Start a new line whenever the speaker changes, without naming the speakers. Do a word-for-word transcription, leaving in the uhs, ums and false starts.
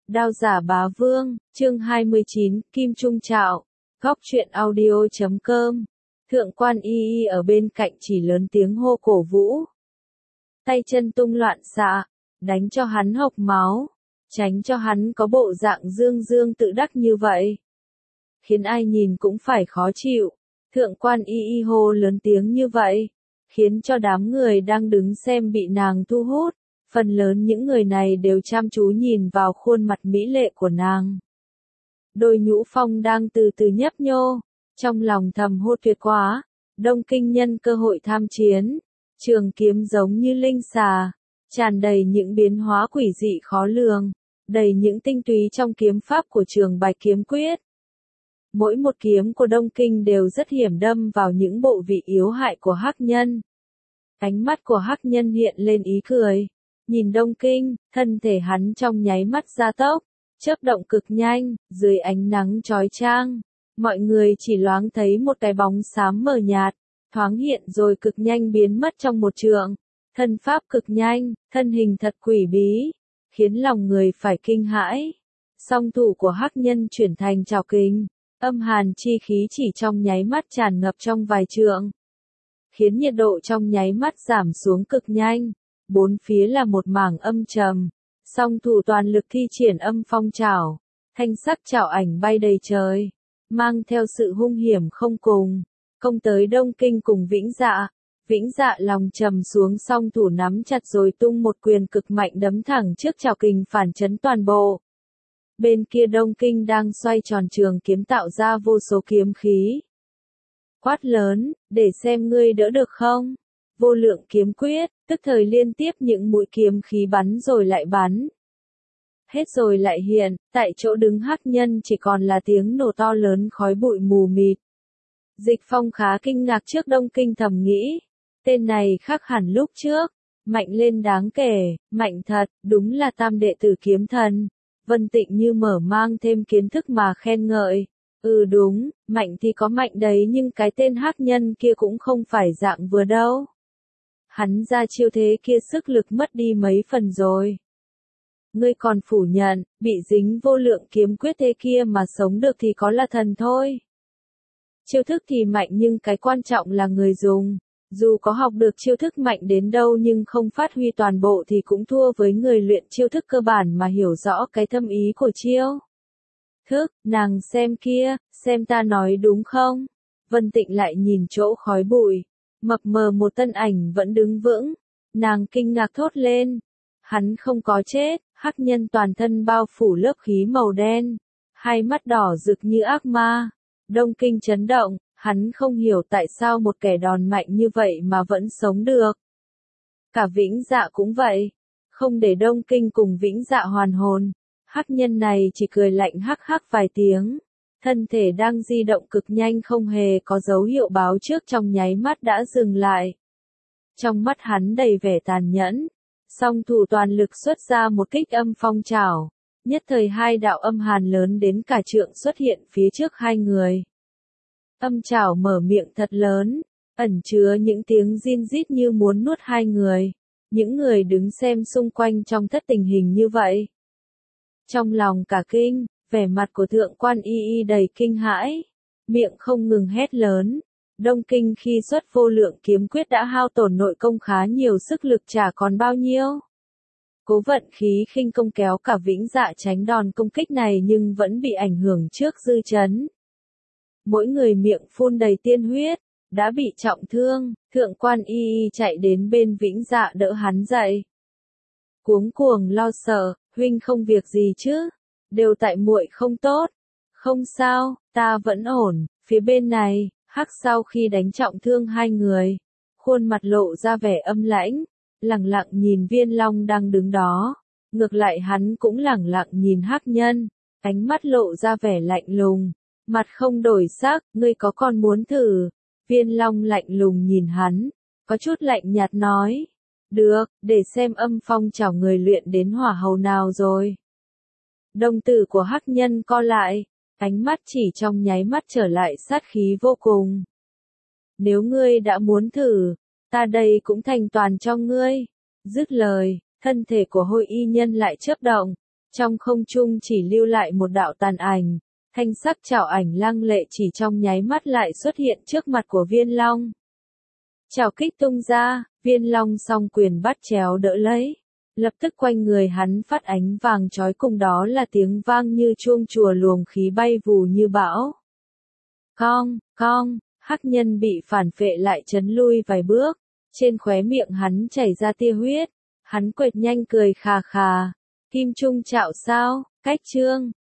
Đao giả bá vương, chương hai mươi chín, Kim Trung Trạo, góc truyện audio.com. Thượng quan y y ở bên cạnh chỉ lớn tiếng hô cổ vũ. Tay chân tung loạn xạ, đánh cho hắn hộc máu, tránh cho hắn có bộ dạng dương dương tự đắc như vậy. Khiến ai nhìn cũng phải khó chịu, thượng quan y y hô lớn tiếng như vậy, khiến cho đám người đang đứng xem bị nàng thu hút. Phần lớn những người này đều chăm chú nhìn vào khuôn mặt mỹ lệ của nàng. Đôi nhũ phong đang từ từ nhấp nhô, trong lòng thầm hô tuyệt quá. Đông Kinh nhân cơ hội tham chiến, trường kiếm giống như linh xà, tràn đầy những biến hóa quỷ dị khó lường, đầy những tinh túy trong kiếm pháp của Trường Bạch kiếm quyết. Mỗi một kiếm của Đông Kinh đều rất hiểm đâm vào những bộ vị yếu hại của hắc nhân. Ánh mắt của hắc nhân hiện lên ý cười. Nhìn Đông Kinh, thân thể hắn trong nháy mắt gia tốc, chớp động cực nhanh, dưới ánh nắng chói chang. Mọi người chỉ loáng thấy một cái bóng xám mờ nhạt, thoáng hiện rồi cực nhanh biến mất trong một trượng. Thân pháp cực nhanh, thân hình thật quỷ bí, khiến lòng người phải kinh hãi. Song thủ của hắc nhân chuyển thành trảo kình, âm hàn chi khí chỉ trong nháy mắt tràn ngập trong vài trượng, khiến nhiệt độ trong nháy mắt giảm xuống cực nhanh. Bốn phía là một mảng âm trầm, song thủ toàn lực thi triển âm phong trảo, thanh sắc trảo ảnh bay đầy trời, mang theo sự hung hiểm không cùng, công tới Đông Kinh cùng Vĩnh Dạ. Vĩnh Dạ lòng trầm xuống, song thủ nắm chặt rồi tung một quyền cực mạnh đấm thẳng trước trảo kình phản chấn toàn bộ. Bên kia Đông Kinh đang xoay tròn trường kiếm tạo ra vô số kiếm khí. Quát lớn, để xem ngươi đỡ được không? Vô lượng kiếm quyết, tức thời liên tiếp những mũi kiếm khí bắn rồi lại bắn. Hết rồi lại hiện, tại chỗ đứng hắc nhân chỉ còn là tiếng nổ to lớn, khói bụi mù mịt. Dịch Phong khá kinh ngạc trước Đông Kinh, thầm nghĩ, tên này khác hẳn lúc trước, mạnh lên đáng kể, mạnh thật, đúng là tam đệ tử kiếm thần. Vân Tịnh như mở mang thêm kiến thức mà khen ngợi. Ừ đúng, mạnh thì có mạnh đấy, nhưng cái tên hắc nhân kia cũng không phải dạng vừa đâu. Hắn ra chiêu thế kia sức lực mất đi mấy phần rồi. Ngươi còn phủ nhận, bị dính vô lượng kiếm quyết thế kia mà sống được thì có là thần thôi. Chiêu thức thì mạnh nhưng cái quan trọng là người dùng. Dù có học được chiêu thức mạnh đến đâu nhưng không phát huy toàn bộ thì cũng thua với người luyện chiêu thức cơ bản mà hiểu rõ cái thâm ý của chiêu thức. Nàng xem kia, xem ta nói đúng không? Vân Tịnh lại nhìn chỗ khói bụi. Mập mờ một thân ảnh vẫn đứng vững, nàng kinh ngạc thốt lên. Hắn không có chết, hắc nhân toàn thân bao phủ lớp khí màu đen, hai mắt đỏ rực như ác ma. Đông Kinh chấn động, hắn không hiểu tại sao một kẻ đòn mạnh như vậy mà vẫn sống được. Cả Vĩnh Dạ cũng vậy, không để Đông Kinh cùng Vĩnh Dạ hoàn hồn, hắc nhân này chỉ cười lạnh hắc hắc vài tiếng. Thân thể đang di động cực nhanh không hề có dấu hiệu báo trước, trong nháy mắt đã dừng lại. Trong mắt hắn đầy vẻ tàn nhẫn, song thủ toàn lực xuất ra một kích âm phong trảo. Nhất thời hai đạo âm hàn lớn đến cả trượng xuất hiện phía trước hai người. Âm trảo mở miệng thật lớn, ẩn chứa những tiếng rin rít như muốn nuốt hai người. Những người đứng xem xung quanh trong thất tình hình như vậy, trong lòng cả kinh. Vẻ mặt của thượng quan y y đầy kinh hãi, miệng không ngừng hét lớn. Đông Kinh khi xuất vô lượng kiếm quyết đã hao tổn nội công khá nhiều, sức lực chả còn bao nhiêu. Cố vận khí khinh công kéo cả Vĩnh Dạ tránh đòn công kích này nhưng vẫn bị ảnh hưởng trước dư chấn. Mỗi người miệng phun đầy tiên huyết, đã bị trọng thương. Thượng quan y y chạy đến bên Vĩnh Dạ đỡ hắn dậy. Cuống cuồng lo sợ, huynh không việc gì chứ? Đều tại muội không tốt. Không sao, ta vẫn ổn. Phía bên này, hắc sau khi đánh trọng thương hai người, khuôn mặt lộ ra vẻ âm lãnh, lẳng lặng nhìn Viên Long đang đứng đó. Ngược lại hắn cũng lẳng lặng nhìn hắc nhân, ánh mắt lộ ra vẻ lạnh lùng, mặt không đổi sắc. Ngươi có còn muốn thử? Viên Long lạnh lùng nhìn hắn, có chút lạnh nhạt nói. Được, để xem âm phong trảo người luyện đến hỏa hầu nào rồi. Đồng tử của hắc nhân co lại, ánh mắt chỉ trong nháy mắt trở lại sát khí vô cùng. Nếu ngươi đã muốn thử, ta đây cũng thành toàn cho ngươi. Dứt lời, thân thể của Hôi Y nhân lại chớp động, Trong không trung chỉ lưu lại một đạo tàn ảnh, thanh sắc chảo ảnh lăng lệ chỉ trong nháy mắt lại xuất hiện trước mặt của Viên Long. Chảo kích tung ra, Viên Long song quyền bắt chéo đỡ lấy. Lập tức quanh người hắn phát ánh vàng chói, cùng đó là tiếng vang như chuông chùa, luồng khí bay vù như bão. Cong, cong, hắc nhân bị phản phệ lại chấn lui vài bước, trên khóe miệng hắn chảy ra tia huyết, hắn quệt nhanh cười khà khà, Kim Trung Trạo sao, cách chương.